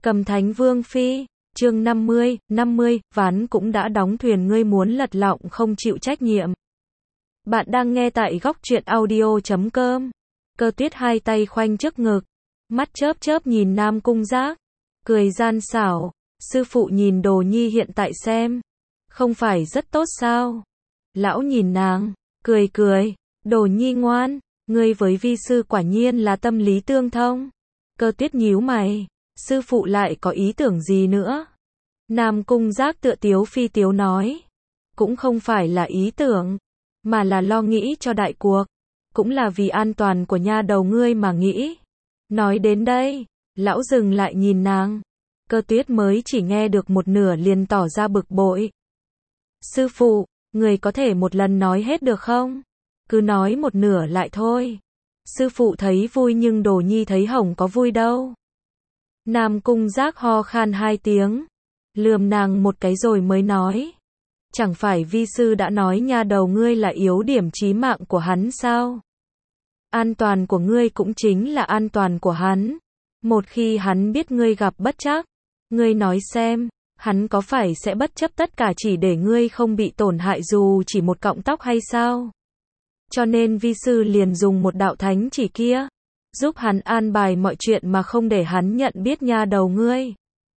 Cầm Thánh Vương Phi, chương 50, ván cũng đã đóng thuyền ngươi muốn lật lọng không chịu trách nhiệm. Bạn đang nghe tại góc truyện audio.com. Cơ Tuyết hai tay khoanh trước ngực, mắt chớp chớp nhìn Nam Cung Giác, cười gian xảo, sư phụ nhìn Đồ Nhi hiện tại xem, không phải rất tốt sao? Lão nhìn nàng, cười cười, Đồ Nhi ngoan, ngươi với vi sư quả nhiên là tâm lý tương thông. Cơ Tuyết nhíu mày, sư phụ lại có ý tưởng gì nữa? Nam Cung Giác tựa tiếu phi tiếu nói, cũng không phải là ý tưởng, mà là lo nghĩ cho đại cuộc, cũng là vì an toàn của nha đầu ngươi mà nghĩ. Nói đến đây, lão dừng lại nhìn nàng. Cơ Tuyết mới chỉ nghe được một nửa liền tỏ ra bực bội. Sư phụ, người có thể một lần nói hết được không? Cứ nói một nửa lại thôi. Sư phụ thấy vui nhưng Đồ Nhi thấy hổng có vui đâu. Nam Cung Giác ho khan hai tiếng, lườm nàng một cái rồi mới nói. Chẳng phải vi sư đã nói nha đầu ngươi là yếu điểm chí mạng của hắn sao? An toàn của ngươi cũng chính là an toàn của hắn. Một khi hắn biết ngươi gặp bất trắc, ngươi nói xem, hắn có phải sẽ bất chấp tất cả chỉ để ngươi không bị tổn hại dù chỉ một cọng tóc hay sao? Cho nên vi sư liền dùng một đạo thánh chỉ kia, giúp hắn an bài mọi chuyện mà không để hắn nhận biết nha đầu ngươi.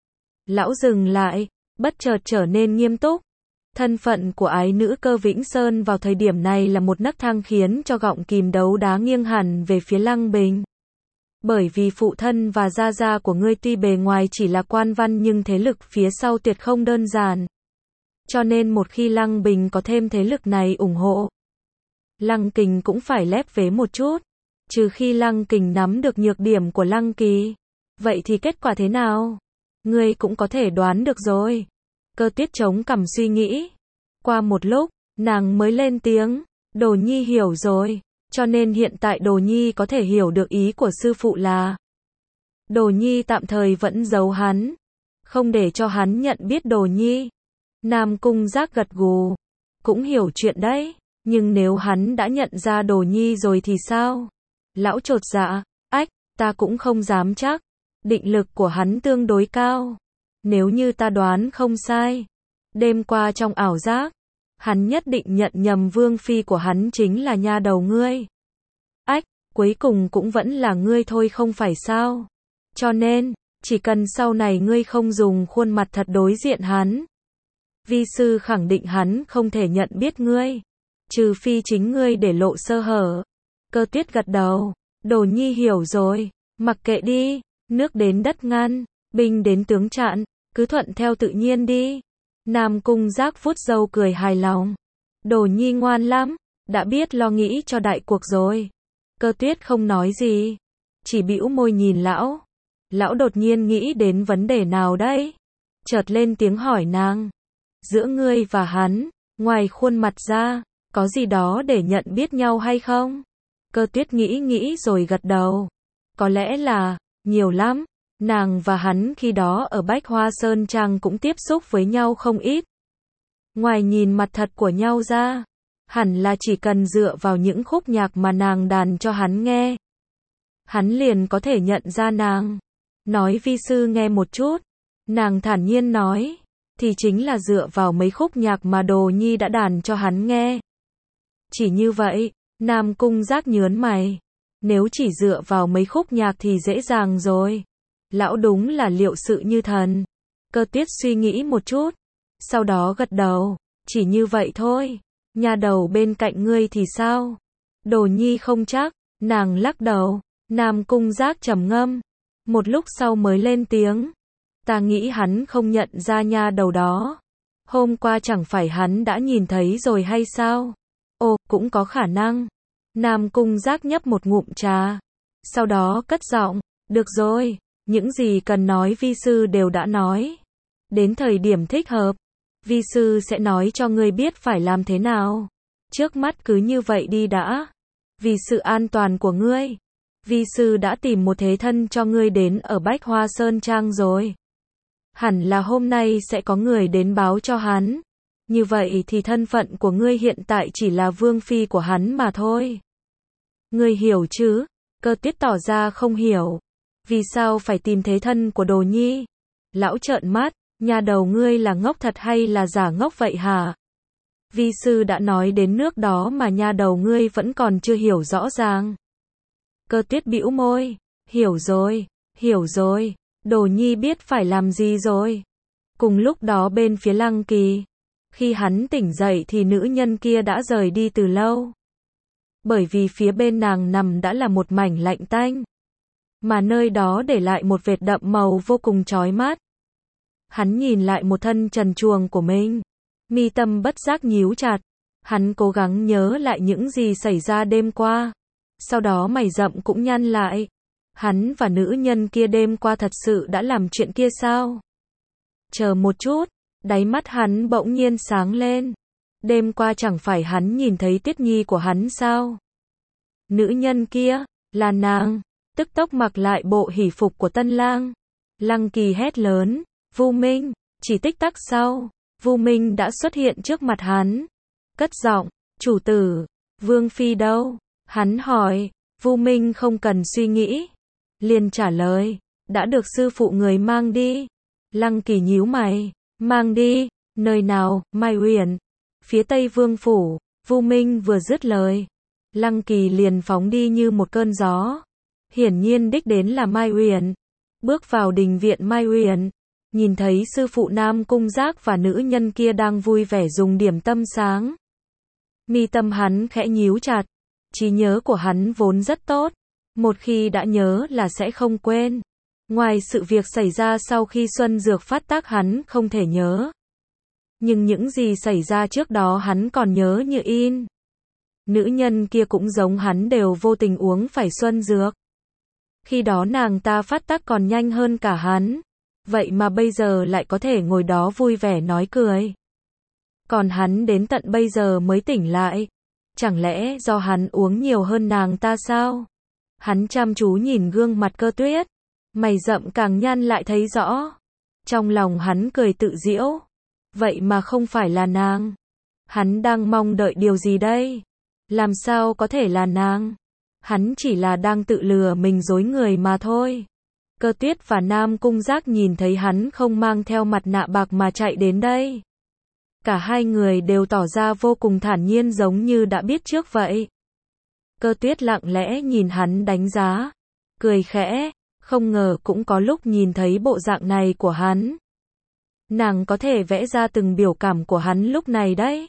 Lão dừng lại, bất chợt trở nên nghiêm túc. Thân phận của ái nữ Cơ Vĩnh Sơn vào thời điểm này là một nấc thang khiến cho gọng kìm đấu đá nghiêng hẳn về phía Lăng Bình. Bởi vì phụ thân và gia gia của ngươi tuy bề ngoài chỉ là quan văn nhưng thế lực phía sau tuyệt không đơn giản. Cho nên một khi Lăng Bình có thêm thế lực này ủng hộ, Lăng Kình cũng phải lép vế một chút. Trừ khi Lăng Kình nắm được nhược điểm của Lăng Kỳ. Vậy thì kết quả thế nào? Ngươi cũng có thể đoán được rồi. Cơ Tuyết chống cằm suy nghĩ. Qua một lúc, nàng mới lên tiếng. Đồ Nhi hiểu rồi. Cho nên hiện tại Đồ Nhi có thể hiểu được ý của sư phụ là Đồ Nhi tạm thời vẫn giấu hắn, không để cho hắn nhận biết Đồ Nhi. Nam Cung Giác gật gù. Cũng hiểu chuyện đấy. Nhưng nếu hắn đã nhận ra Đồ Nhi rồi thì sao? Lão chột dạ. Ách, ta cũng không dám chắc. Định lực của hắn tương đối cao. Nếu như ta đoán không sai, đêm qua trong ảo giác, hắn nhất định nhận nhầm vương phi của hắn chính là nha đầu ngươi. Ách, cuối cùng cũng vẫn là ngươi thôi không phải sao? Cho nên, chỉ cần sau này ngươi không dùng khuôn mặt thật đối diện hắn, vi sư khẳng định hắn không thể nhận biết ngươi, trừ phi chính ngươi để lộ sơ hở. Cơ Tuyết gật đầu, Đồ Nhi hiểu rồi, mặc kệ đi, nước đến đất ngăn, binh đến tướng chặn, cứ thuận theo tự nhiên đi. Nam Cung Giác vuốt râu cười hài lòng. Đồ Nhi ngoan lắm, đã biết lo nghĩ cho đại cuộc rồi. Cơ Tuyết không nói gì, chỉ bĩu môi nhìn lão. Lão đột nhiên nghĩ đến vấn đề nào đấy, chợt lên tiếng hỏi nàng. Giữa ngươi và hắn, ngoài khuôn mặt ra, có gì đó để nhận biết nhau hay không? Cơ Tuyết nghĩ rồi gật đầu. Có lẽ là, nhiều lắm. Nàng và hắn khi đó ở Bách Hoa Sơn Trang cũng tiếp xúc với nhau không ít. Ngoài nhìn mặt thật của nhau ra, hẳn là chỉ cần dựa vào những khúc nhạc mà nàng đàn cho hắn nghe, hắn liền có thể nhận ra nàng. Nói vi sư nghe một chút. Nàng thản nhiên nói, thì chính là dựa vào mấy khúc nhạc mà Đồ Nhi đã đàn cho hắn nghe. Chỉ như vậy. Nam Cung Giác nhớn mày. Nếu chỉ dựa vào mấy khúc nhạc thì dễ dàng rồi. Lão đúng là liệu sự như thần. Cơ Tuyết suy nghĩ một chút, sau đó gật đầu. Chỉ như vậy thôi. Nha đầu bên cạnh ngươi thì sao? Đồ Nhi không chắc. Nàng lắc đầu. Nam Cung Giác trầm ngâm, một lúc sau mới lên tiếng. Ta nghĩ hắn không nhận ra nha đầu đó. Hôm qua chẳng phải hắn đã nhìn thấy rồi hay sao? Ồ, cũng có khả năng. Nam Cung Giác nhấp một ngụm trà, sau đó cất giọng. Được rồi, những gì cần nói vi sư đều đã nói. Đến thời điểm thích hợp, vi sư sẽ nói cho ngươi biết phải làm thế nào. Trước mắt cứ như vậy đi đã. Vì sự an toàn của ngươi, vi sư đã tìm một thế thân cho ngươi đến ở Bách Hoa Sơn Trang rồi. Hẳn là hôm nay sẽ có người đến báo cho hắn. Như vậy thì thân phận của ngươi hiện tại chỉ là vương phi của hắn mà thôi. Ngươi hiểu chứ? Cơ Tuyết tỏ ra không hiểu. Vì sao phải tìm thế thân của Đồ Nhi? Lão trợn mắt, nha đầu ngươi là ngốc thật hay là giả ngốc vậy hả? Vi sư đã nói đến nước đó mà nha đầu ngươi vẫn còn chưa hiểu rõ ràng. Cơ tuyết bĩu môi, hiểu rồi, Đồ Nhi biết phải làm gì rồi. Cùng lúc đó bên phía Lăng Kỳ, khi hắn tỉnh dậy thì nữ nhân kia đã rời đi từ lâu. Bởi vì phía bên nàng nằm đã là một mảnh lạnh tanh, mà nơi đó để lại một vệt đậm màu vô cùng chói mắt. Hắn nhìn lại một thân trần truồng của mình, mi tâm bất giác nhíu chặt, hắn cố gắng nhớ lại những gì xảy ra đêm qua. Sau đó mày rậm cũng nhăn lại. Hắn và nữ nhân kia đêm qua thật sự đã làm chuyện kia sao? Chờ một chút, đáy mắt hắn bỗng nhiên sáng lên. Đêm qua chẳng phải hắn nhìn thấy Tiết Nhi của hắn sao? Nữ nhân kia, là nàng, tức tốc mặc lại bộ hỷ phục của tân lang. Lăng Kỳ hét lớn, Vu Minh, chỉ tích tắc sau, Vu Minh đã xuất hiện trước mặt hắn. Cất giọng, chủ tử, Vương Phi đâu? Hắn hỏi, Vu Minh không cần suy nghĩ, liền trả lời, đã được sư phụ người mang đi. Lăng Kỳ nhíu mày, mang đi, nơi nào? Mai Uyển, phía Tây Vương phủ. Vu Minh vừa dứt lời, Lăng Kỳ liền phóng đi như một cơn gió. Hiển nhiên đích đến là Mai Uyển. Bước vào đình viện Mai Uyển, nhìn thấy sư phụ Nam Cung Giác và nữ nhân kia đang vui vẻ dùng điểm tâm sáng. Mi tâm hắn khẽ nhíu chặt, trí nhớ của hắn vốn rất tốt, một khi đã nhớ là sẽ không quên. Ngoài sự việc xảy ra sau khi Xuân Dược phát tác hắn không thể nhớ, nhưng những gì xảy ra trước đó hắn còn nhớ như in. Nữ nhân kia cũng giống hắn đều vô tình uống phải Xuân Dược. Khi đó nàng ta phát tác còn nhanh hơn cả hắn, vậy mà bây giờ lại có thể ngồi đó vui vẻ nói cười. Còn hắn đến tận bây giờ mới tỉnh lại. Chẳng lẽ do hắn uống nhiều hơn nàng ta sao? Hắn chăm chú nhìn gương mặt Cơ Tuyết, mày rậm càng nhăn lại thấy rõ. Trong lòng hắn cười tự giễu, vậy mà không phải là nàng. Hắn đang mong đợi điều gì đây? Làm sao có thể là nàng? Hắn chỉ là đang tự lừa mình dối người mà thôi. Cơ Tuyết và Nam Cung Giác nhìn thấy hắn không mang theo mặt nạ bạc mà chạy đến đây. Cả hai người đều tỏ ra vô cùng thản nhiên giống như đã biết trước vậy. Cơ Tuyết lặng lẽ nhìn hắn đánh giá, cười khẽ, không ngờ cũng có lúc nhìn thấy bộ dạng này của hắn. Nàng có thể vẽ ra từng biểu cảm của hắn lúc này đấy.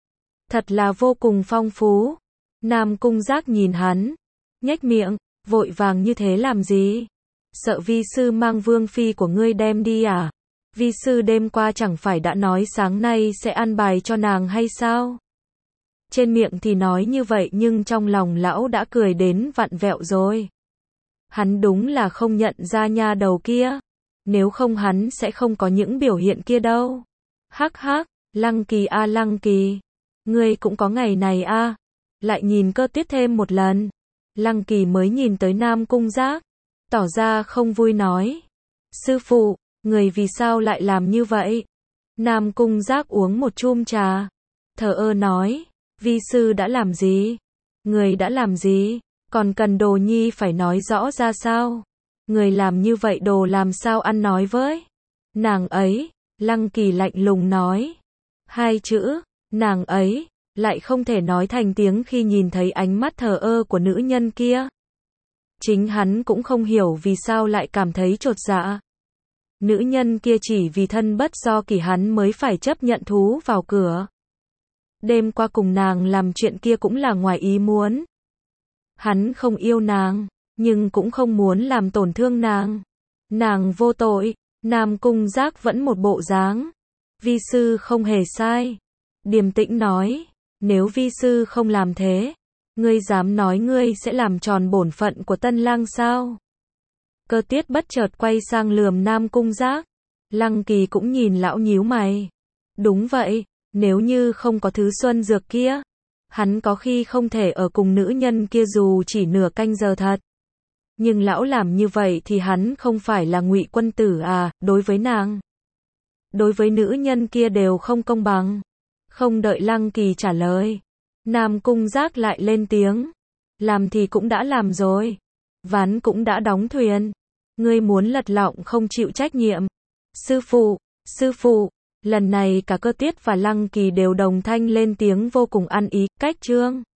Thật là vô cùng phong phú. Nam Cung Giác nhìn hắn, nhếch miệng, vội vàng như thế làm gì? Sợ vi sư mang Vương Phi của ngươi đem đi à? Vi sư đêm qua chẳng phải đã nói sáng nay sẽ ăn bài cho nàng hay sao? Trên miệng thì nói như vậy nhưng trong lòng lão đã cười đến vặn vẹo rồi. Hắn đúng là không nhận ra nha đầu kia. Nếu không hắn sẽ không có những biểu hiện kia đâu. Hắc hắc, Lăng Kỳ a Lăng Kỳ, ngươi cũng có ngày này a. Lại nhìn Cơ Tuyết thêm một lần. Lăng Kỳ mới nhìn tới Nam Cung Giác, tỏ ra không vui nói. Sư phụ, người vì sao lại làm như vậy? Nam Cung Giác uống một chum trà, thờ ơ nói, vi sư đã làm gì? Người đã làm gì? Còn cần Đồ Nhi phải nói rõ ra sao? Người làm như vậy Đồ làm sao ăn nói với nàng ấy? Lăng Kỳ lạnh lùng nói. Hai chữ, nàng ấy, lại không thể nói thành tiếng khi nhìn thấy ánh mắt thờ ơ của nữ nhân kia. Chính hắn cũng không hiểu vì sao lại cảm thấy chột dạ. Nữ nhân kia chỉ vì thân bất do kỷ hắn mới phải chấp nhận thú vào cửa. Đêm qua cùng nàng làm chuyện kia cũng là ngoài ý muốn. Hắn không yêu nàng, nhưng cũng không muốn làm tổn thương nàng. Nàng vô tội. Nam Cung Giác vẫn một bộ dáng. Vi sư không hề sai. Điềm tĩnh nói, nếu vi sư không làm thế, ngươi dám nói ngươi sẽ làm tròn bổn phận của tân lang sao? Cơ Tuyết bất chợt quay sang lườm Nam Cung Giác. Lăng Kỳ cũng nhìn lão nhíu mày. Đúng vậy, nếu như không có thứ Xuân Dược kia, hắn có khi không thể ở cùng nữ nhân kia dù chỉ nửa canh giờ thật. Nhưng lão làm như vậy thì hắn không phải là Ngụy quân tử à? Đối với nàng, đối với nữ nhân kia đều không công bằng. Không đợi Lăng Kỳ trả lời, Nam Cung Giác lại lên tiếng. Làm thì cũng đã làm rồi, ván cũng đã đóng thuyền. Ngươi muốn lật lọng không chịu trách nhiệm, Sư phụ, lần này cả Cơ Tiết và Lăng Kỳ đều đồng thanh lên tiếng vô cùng ăn ý, cách Trương